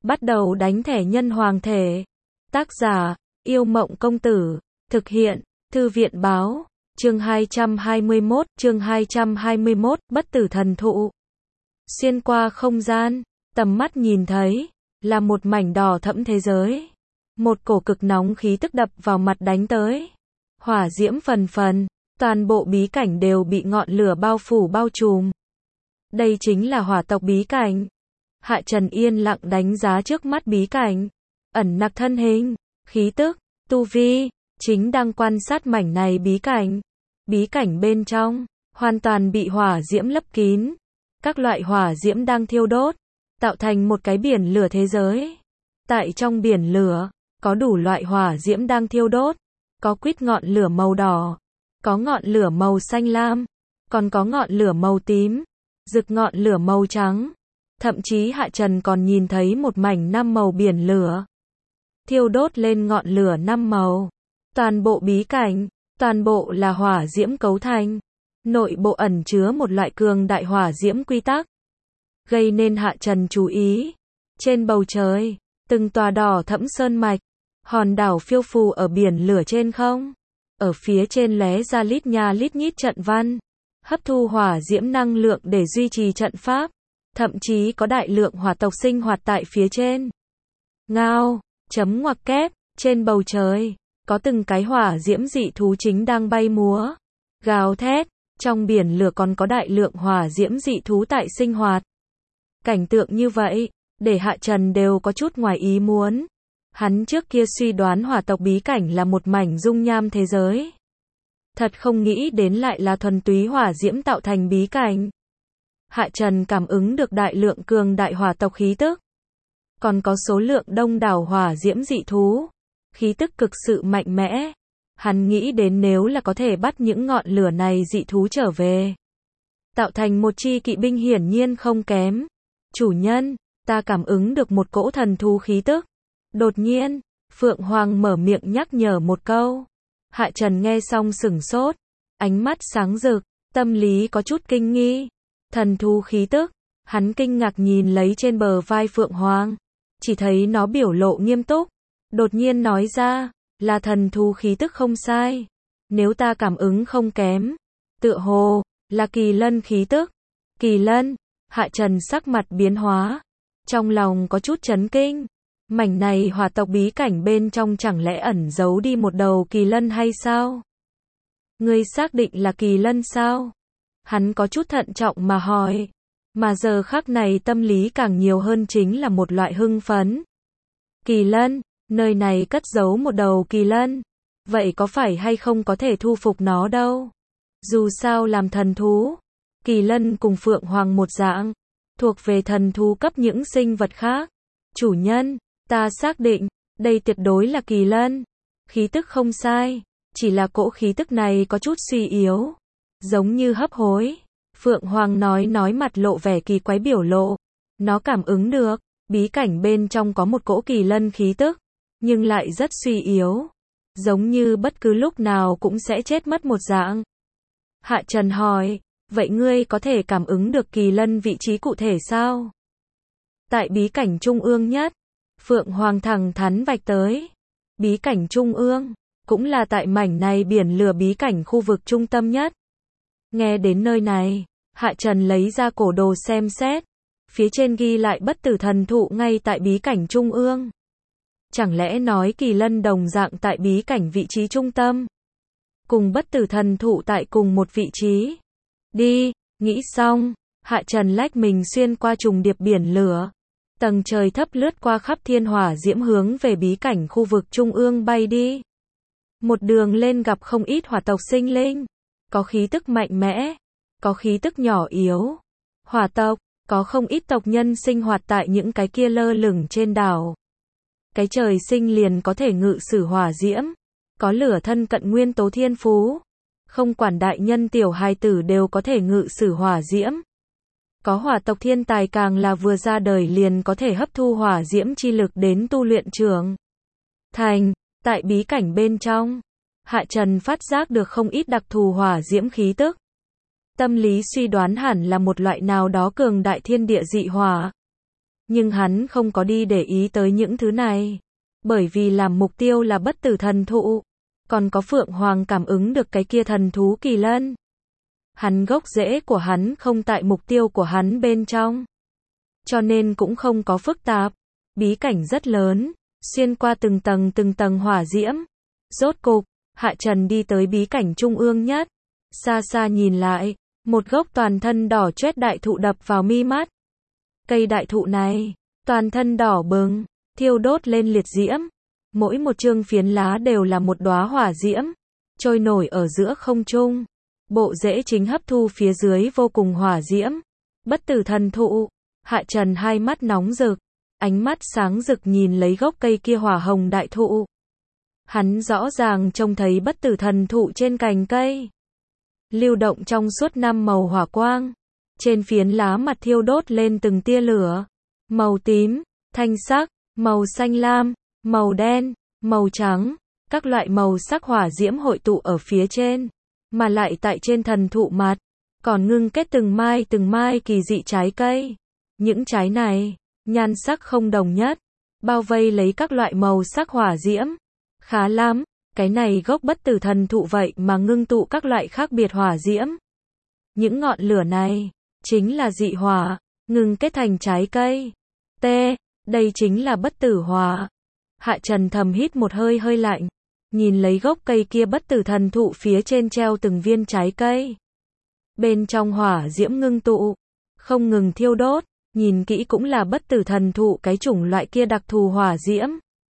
Bắt đầu đánh thẻ nhân hoàng thể. Tác giả, Yêu Mộng Công Tử. Thực hiện, Thư viện Báo. Chương 221, Bất tử thần thụ. Xuyên qua không gian, tầm mắt nhìn thấy, là một mảnh đỏ thẫm thế giới. Một cổ cực nóng khí tức đập vào mặt đánh tới. Hỏa diễm phần phần, toàn bộ bí cảnh đều bị ngọn lửa bao phủ bao trùm. Đây chính là hỏa tộc bí cảnh. Hạ Trần yên lặng đánh giá trước mắt bí cảnh. Ẩn nặc thân hình, khí tức, tu vi, chính đang quan sát mảnh này bí cảnh. Bí cảnh bên trong, hoàn toàn bị hỏa diễm lấp kín. Các loại hỏa diễm đang thiêu đốt, tạo thành một cái biển lửa thế giới. Tại trong biển lửa, có đủ loại hỏa diễm đang thiêu đốt. Có quýt ngọn lửa màu đỏ, có ngọn lửa màu xanh lam, còn có ngọn lửa màu tím, rực ngọn lửa màu trắng. Thậm chí Hạ Trần còn nhìn thấy một mảnh 5 màu biển lửa. Thiêu đốt lên ngọn lửa 5 màu. Toàn bộ bí cảnh, toàn bộ là hỏa diễm cấu thành. Nội bộ ẩn chứa một loại cường đại hỏa diễm quy tắc. Gây nên Hạ Trần chú ý. Trên bầu trời, từng tòa đỏ thẫm sơn mạch, hòn đảo phiêu phù ở biển lửa trên không. Ở phía trên lóe ra lít nha lít nhít trận văn. Hấp thu hỏa diễm năng lượng để duy trì trận pháp. Thậm chí có đại lượng hỏa tộc sinh hoạt tại phía trên. Ngao, chấm ngoặc kép, trên bầu trời, có từng cái hỏa diễm dị thú chính đang bay múa. Gào thét, trong biển lửa còn có đại lượng hỏa diễm dị thú tại sinh hoạt. Cảnh tượng như vậy, để Hạ Trần đều có chút ngoài ý muốn. Hắn trước kia suy đoán hỏa tộc bí cảnh là một mảnh dung nham thế giới. Thật không nghĩ đến lại là thuần túy hỏa diễm tạo thành bí cảnh. Hạ Trần cảm ứng được đại lượng cường đại hỏa tộc khí tức. Còn có số lượng đông đảo hỏa diễm dị thú. Khí tức cực sự mạnh mẽ. Hắn nghĩ đến nếu là có thể bắt những ngọn lửa này dị thú trở về. Tạo thành một chi kỵ binh hiển nhiên không kém. Chủ nhân, ta cảm ứng được một cỗ thần thú khí tức. Đột nhiên, Phượng Hoàng mở miệng nhắc nhở một câu. Hạ Trần nghe xong sửng sốt. Ánh mắt sáng rực, tâm lý có chút kinh nghi. Thần thú khí tức, hắn kinh ngạc nhìn lấy trên bờ vai Phượng Hoàng. Chỉ thấy nó biểu lộ nghiêm túc. Đột nhiên nói ra, là thần thú khí tức không sai. Nếu ta cảm ứng không kém, tựa hồ, là kỳ lân khí tức. Kỳ lân, Hạ Trần sắc mặt biến hóa. Trong lòng có chút chấn kinh. Mảnh này hỏa tộc bí cảnh bên trong chẳng lẽ ẩn giấu đi một đầu kỳ lân hay sao? Ngươi xác định là kỳ lân sao? Hắn có chút thận trọng mà hỏi. Mà giờ khắc này tâm lý càng nhiều hơn chính là một loại hưng phấn. Kỳ lân, nơi này cất giấu một đầu kỳ lân. Vậy có phải hay không có thể thu phục nó đâu? Dù sao làm thần thú, kỳ lân cùng Phượng Hoàng một dạng, thuộc về thần thú cấp những sinh vật khác. Chủ nhân, ta xác định, đây tuyệt đối là kỳ lân. Khí tức không sai, chỉ là cỗ khí tức này có chút suy yếu. Giống như hấp hối. Phượng Hoàng nói mặt lộ vẻ kỳ quái biểu lộ. Nó cảm ứng được, bí cảnh bên trong có một cỗ kỳ lân khí tức, nhưng lại rất suy yếu. Giống như bất cứ lúc nào cũng sẽ chết mất một dạng. Hạ Trần hỏi, vậy ngươi có thể cảm ứng được kỳ lân vị trí cụ thể sao? Tại bí cảnh trung ương nhất, Phượng Hoàng thẳng thắn vạch tới. Bí cảnh trung ương, cũng là tại mảnh này biển lửa bí cảnh khu vực trung tâm nhất. Nghe đến nơi này, Hạ Trần lấy ra cổ đồ xem xét. Phía trên ghi lại bất tử thần thụ ngay tại bí cảnh trung ương. Chẳng lẽ nói kỳ lân đồng dạng tại bí cảnh vị trí trung tâm? Cùng bất tử thần thụ tại cùng một vị trí. Đi, nghĩ xong, Hạ Trần lách mình xuyên qua trùng điệp biển lửa. Tầng trời thấp lướt qua khắp thiên hỏa diễm hướng về bí cảnh khu vực trung ương bay đi. Một đường lên gặp không ít hỏa tộc sinh linh. Có khí tức mạnh mẽ, có khí tức nhỏ yếu. Hỏa tộc, có không ít tộc nhân sinh hoạt tại những cái kia lơ lửng trên đảo. Cái trời sinh liền có thể ngự sử hỏa diễm, có lửa thân cận nguyên tố thiên phú. Không quản đại nhân tiểu hài tử đều có thể ngự sử hỏa diễm. Có hỏa tộc thiên tài càng là vừa ra đời liền có thể hấp thu hỏa diễm chi lực đến tu luyện trưởng thành. Tại bí cảnh bên trong, Hạ Trần phát giác được không ít đặc thù hỏa diễm khí tức. Tâm lý suy đoán hẳn là một loại nào đó cường đại thiên địa dị hỏa. Nhưng hắn không có đi để ý tới những thứ này. Bởi vì làm mục tiêu là bất tử thần thụ. Còn có Phượng Hoàng cảm ứng được cái kia thần thú kỳ lân. Hắn gốc rễ của hắn không tại mục tiêu của hắn bên trong. Cho nên cũng không có phức tạp. Bí cảnh rất lớn, xuyên qua từng tầng hỏa diễm. Rốt cục, Hạ Trần đi tới bí cảnh trung ương nhất. Xa xa nhìn lại, một gốc toàn thân đỏ chót đại thụ đập vào mi mắt. Cây đại thụ này, toàn thân đỏ bừng, thiêu đốt lên liệt diễm. Mỗi một chương phiến lá đều là một đóa hỏa diễm, trôi nổi ở giữa không trung. Bộ rễ chính hấp thu phía dưới vô cùng hỏa diễm. Bất tử thần thụ. Hạ Trần hai mắt nóng rực, ánh mắt sáng rực nhìn lấy gốc cây kia hỏa hồng đại thụ. Hắn rõ ràng trông thấy bất tử thần thụ trên cành cây. Lưu động trong suốt 5 màu hỏa quang. Trên phiến lá mặt thiêu đốt lên từng tia lửa. Màu tím, thanh sắc, màu xanh lam, màu đen, màu trắng. Các loại màu sắc hỏa diễm hội tụ ở phía trên. Mà lại tại trên thần thụ mặt. Còn ngưng kết từng mai kỳ dị trái cây. Những trái này, nhan sắc không đồng nhất. Bao vây lấy các loại màu sắc hỏa diễm. Khá lắm, cái này gốc bất tử thần thụ vậy mà ngưng tụ các loại khác biệt hỏa diễm. Những ngọn lửa này, chính là dị hỏa, ngưng kết thành trái cây. Đây chính là bất tử hỏa. Hạ Trần thầm hít một hơi hơi lạnh. Nhìn lấy gốc cây kia bất tử thần thụ phía trên treo từng viên trái cây. Bên trong hỏa diễm ngưng tụ, không ngừng thiêu đốt, nhìn kỹ cũng là bất tử thần thụ cái chủng loại kia đặc thù hỏa diễm.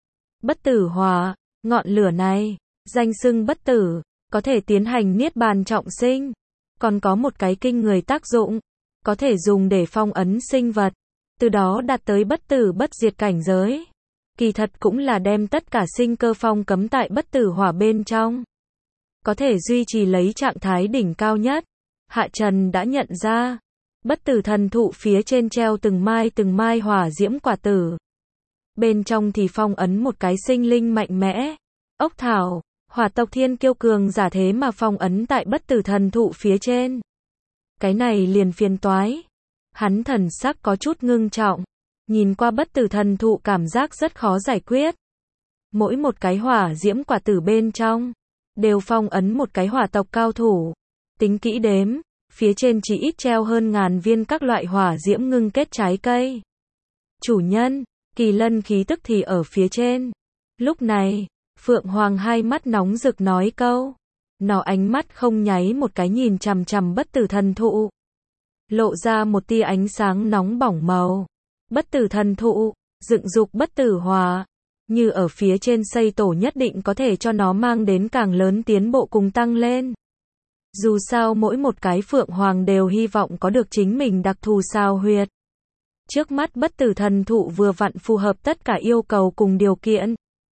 Bất tử hỏa, ngọn lửa này, danh xưng bất tử, có thể tiến hành niết bàn trọng sinh. Còn có một cái kinh người tác dụng, có thể dùng để phong ấn sinh vật, từ đó đạt tới bất tử bất diệt cảnh giới. Kỳ thật cũng là đem tất cả sinh cơ phong cấm tại bất tử hỏa bên trong. Có thể duy trì lấy trạng thái đỉnh cao nhất. Hạ Trần đã nhận ra, bất tử thần thụ phía trên treo từng mai hỏa diễm quả tử. Bên trong thì phong ấn một cái sinh linh mạnh mẽ. Ốc thảo, hỏa tộc thiên kiêu cường giả thế mà phong ấn tại bất tử thần thụ phía trên. Cái này liền phiền toái. Hắn thần sắc có chút ngưng trọng. Nhìn qua bất tử thần thụ cảm giác rất khó giải quyết. Mỗi một cái hỏa diễm quả tử bên trong, đều phong ấn một cái hỏa tộc cao thủ. Tính kỹ đếm, phía trên chỉ ít treo hơn ngàn viên các loại hỏa diễm ngưng kết trái cây. Chủ nhân, kỳ lân khí tức thì ở phía trên. Lúc này, Phượng Hoàng hai mắt nóng rực nói câu. Nó ánh mắt không nháy một cái nhìn chằm chằm bất tử thần thụ. Lộ ra một tia ánh sáng nóng bỏng màu. Bất tử thần thụ, dựng dục bất tử hỏa. Như ở phía trên xây tổ nhất định có thể cho nó mang đến càng lớn tiến bộ cùng tăng lên. Dù sao mỗi một cái Phượng Hoàng đều hy vọng có được chính mình đặc thù sao huyệt. Trước mắt bất tử thần thụ vừa vặn phù hợp tất cả yêu cầu cùng điều kiện.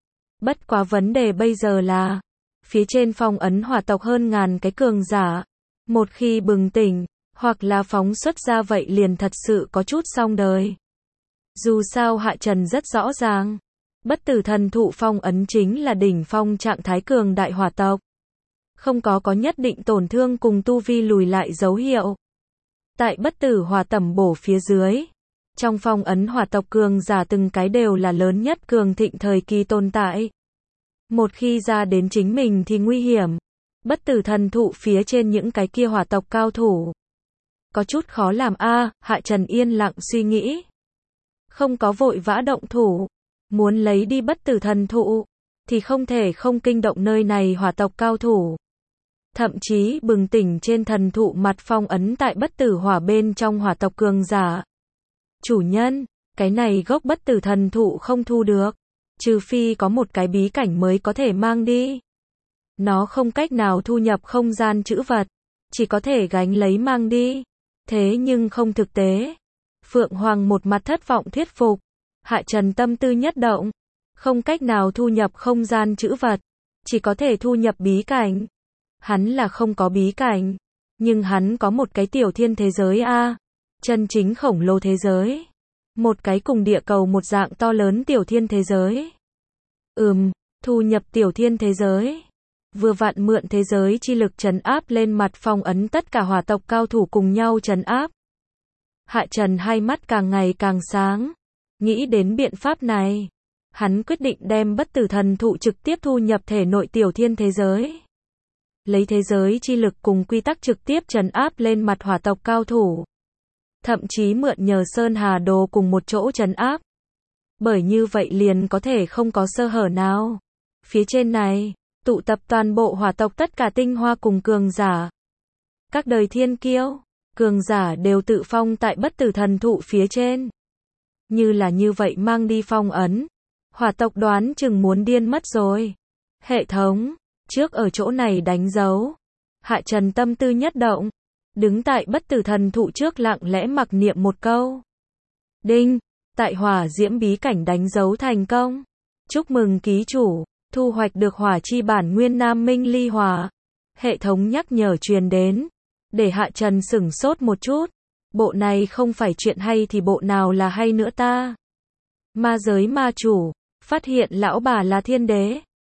Bất quá vấn đề bây giờ là, phía trên phong ấn hỏa tộc hơn ngàn cái cường giả. Một khi bừng tỉnh, hoặc là phóng xuất ra vậy liền thật sự có chút xong đời. Dù sao Hạ Trần rất rõ ràng. Bất tử thần thụ phong ấn chính là đỉnh phong trạng thái cường đại hỏa tộc. Không có nhất định tổn thương cùng tu vi lùi lại dấu hiệu. Tại bất tử hỏa tẩm bổ phía dưới. Trong phong ấn hỏa tộc cường giả từng cái đều là lớn nhất cường thịnh thời kỳ tồn tại. Một khi ra đến chính mình thì nguy hiểm. Bất tử thần thụ phía trên những cái kia hỏa tộc cao thủ. Có chút khó làm Hạ Trần yên lặng suy nghĩ. Không có vội vã động thủ. Muốn lấy đi bất tử thần thụ, thì không thể không kinh động nơi này hỏa tộc cao thủ. Thậm chí bừng tỉnh trên thần thụ mặt phong ấn tại bất tử hỏa bên trong hỏa tộc cường giả. Chủ nhân, cái này gốc bất tử thần thụ không thu được. Trừ phi có một cái bí cảnh mới có thể mang đi. Nó không cách nào thu nhập không gian trữ vật. Chỉ có thể gánh lấy mang đi. Thế nhưng không thực tế. Phượng Hoàng một mặt thất vọng thuyết phục. Hạ Trần tâm tư nhất động. Không cách nào thu nhập không gian trữ vật. Chỉ có thể thu nhập bí cảnh. Hắn là không có bí cảnh. Nhưng hắn có một cái tiểu thiên thế giới chân chính khổng lồ thế giới. Một cái cùng địa cầu một dạng to lớn tiểu thiên thế giới. Thu nhập tiểu thiên thế giới. Vừa vặn mượn thế giới chi lực trấn áp lên mặt phong ấn tất cả hỏa tộc cao thủ cùng nhau trấn áp. Hạ Trần hai mắt càng ngày càng sáng. Nghĩ đến biện pháp này, hắn quyết định đem bất tử thần thụ trực tiếp thu nhập thể nội tiểu thiên thế giới. Lấy thế giới chi lực cùng quy tắc trực tiếp trấn áp lên mặt hỏa tộc cao thủ. Thậm chí mượn nhờ Sơn Hà Đồ cùng một chỗ trấn áp. Bởi như vậy liền có thể không có sơ hở nào. Phía trên này, tụ tập toàn bộ hỏa tộc tất cả tinh hoa cùng cường giả. Các đời thiên kiêu, cường giả đều tự phong tại bất tử thần thụ phía trên. Như là như vậy mang đi phong ấn. Hỏa tộc đoán chừng muốn điên mất rồi. Hệ thống, trước ở chỗ này đánh dấu. Hạ Trần tâm tư nhất động. Đứng tại bất tử thần thụ trước lặng lẽ mặc niệm một câu. Đinh, tại hỏa diễm bí cảnh đánh dấu thành công. Chúc mừng ký chủ, thu hoạch được hỏa chi bản nguyên nam minh ly hỏa. Hệ thống nhắc nhở truyền đến. Để Hạ Trần sửng sốt một chút. Bộ này không phải chuyện hay thì bộ nào là hay nữa ta? Ma giới ma chủ, phát hiện lão bà là thiên đế.